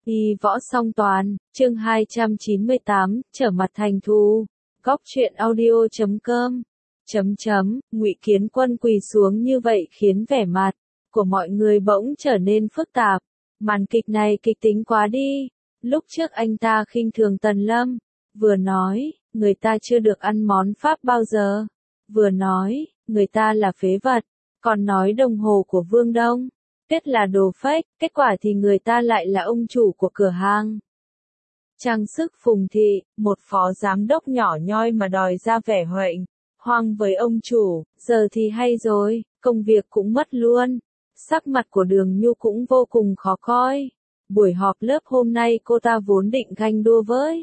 Y võ song toàn, chương 298, trở mặt thành thù. Góc truyện audio.com. Ngụy Kiến Quân quỳ xuống như vậy khiến vẻ mặt của mọi người bỗng trở nên phức tạp. Màn kịch này kịch tính quá đi. Lúc trước anh ta khinh thường Tần Lâm, vừa nói, người ta chưa được ăn món Pháp bao giờ, vừa nói, người ta là phế vật, còn nói đồng hồ của Vương Đông Tuyết là đồ fake, kết quả thì người ta lại là ông chủ của cửa hàng trang sức Phùng Thị, một phó giám đốc nhỏ nhoi mà đòi ra vẻ huệnh hoang với ông chủ. Giờ thì hay rồi, công việc cũng mất luôn. Sắc mặt của Đường Nhu cũng vô cùng khó coi. Buổi họp lớp hôm nay cô ta vốn định ganh đua với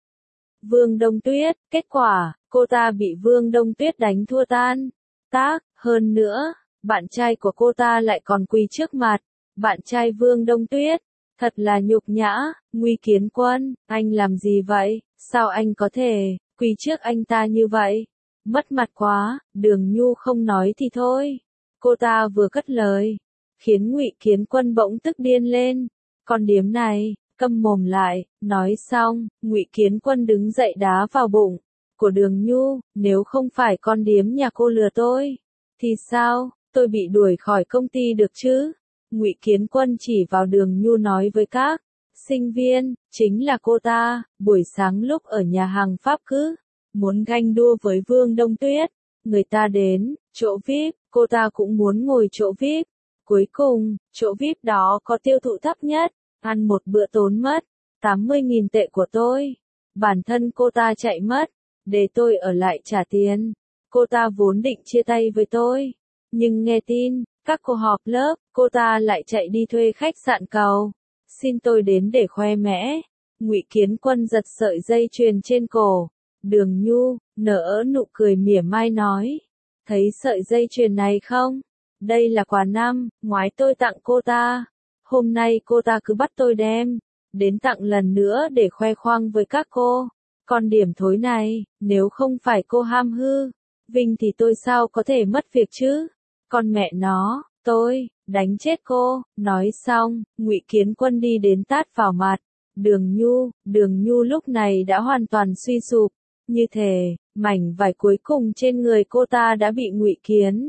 Vương Đông Tuyết, kết quả, cô ta bị Vương Đông Tuyết đánh thua tan tác. Hơn nữa, bạn trai của cô ta lại còn quỳ trước mặt bạn trai Vương Đông Tuyết. Thật là nhục nhã. Ngụy Kiến Quân, anh làm gì vậy? Sao anh có thể quỳ trước anh ta như vậy? Mất mặt quá. Đường Nhu không nói thì thôi. Cô ta vừa cất lời, khiến Ngụy Kiến Quân bỗng tức điên lên. Con điếm này, câm mồm lại. Nói xong, Ngụy Kiến Quân đứng dậy đá vào bụng của Đường Nhu. Nếu không phải con điếm nhà cô lừa tôi, thì sao? Tôi bị đuổi khỏi công ty được chứ? Ngụy Kiến Quân chỉ vào Đường Nhu nói với các sinh viên, chính là cô ta, buổi sáng lúc ở nhà hàng Pháp cứ muốn ganh đua với Vương Đông Tuyết. Người ta đến chỗ VIP, cô ta cũng muốn ngồi chỗ VIP. Cuối cùng, chỗ VIP đó có tiêu thụ thấp nhất, ăn một bữa tốn mất 80.000 tệ của tôi. Bản thân cô ta chạy mất, để tôi ở lại trả tiền. Cô ta vốn định chia tay với tôi, nhưng nghe tin các cô họp lớp, cô ta lại chạy đi thuê khách sạn cầu xin tôi đến để khoe mẽ. Ngụy Kiến Quân giật sợi dây chuyền trên cổ Đường Nhu, nở nụ cười mỉa mai nói, thấy sợi dây chuyền này không? Đây là quà năm ngoái tôi tặng cô ta. Hôm nay cô ta cứ bắt tôi đem đến tặng lần nữa để khoe khoang với các cô. Con điểm thối này, nếu không phải cô ham hư vinh thì tôi sao có thể mất việc chứ? Con mẹ nó, tôi đánh chết cô. Nói xong, Ngụy Kiến Quân đi đến tát vào mặt Đường Nhu. Đường Nhu lúc này đã hoàn toàn suy sụp, như thể mảnh vải cuối cùng trên người cô ta đã bị Ngụy Kiến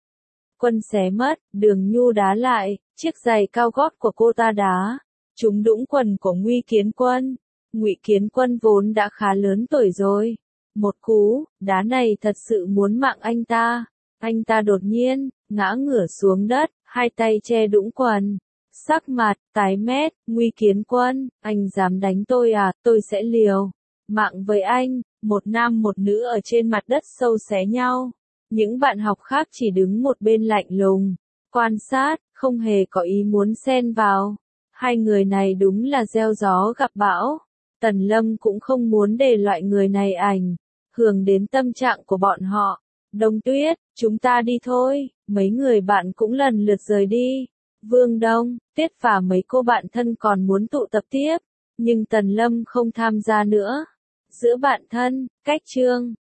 Quân xé mất. Đường Nhu đá lại, chiếc giày cao gót của cô ta đá trúng đũng quần của Ngụy Kiến Quân. Ngụy Kiến Quân vốn đã khá lớn tuổi rồi, một cú đá này thật sự muốn mạng anh ta. Anh ta đột nhiên ngã ngửa xuống đất, hai tay che đũng quần, sắc mặt tái mét. Ngụy Kiến Quân, anh dám đánh tôi à? Tôi sẽ liều mạng với anh. Một nam một nữ ở trên mặt đất sâu xé nhau. Những bạn học khác chỉ đứng một bên lạnh lùng quan sát, không hề có ý muốn xen vào. Hai người này đúng là gieo gió gặp bão. Tần Lâm cũng không muốn để loại người này ảnh hưởng đến tâm trạng của bọn họ. Đông Tuyết, chúng ta đi thôi. Mấy người bạn cũng lần lượt rời đi. Vương Đông Tuyết và mấy cô bạn thân còn muốn tụ tập tiếp, nhưng Tần Lâm không tham gia nữa. Giữa bạn thân, cách chương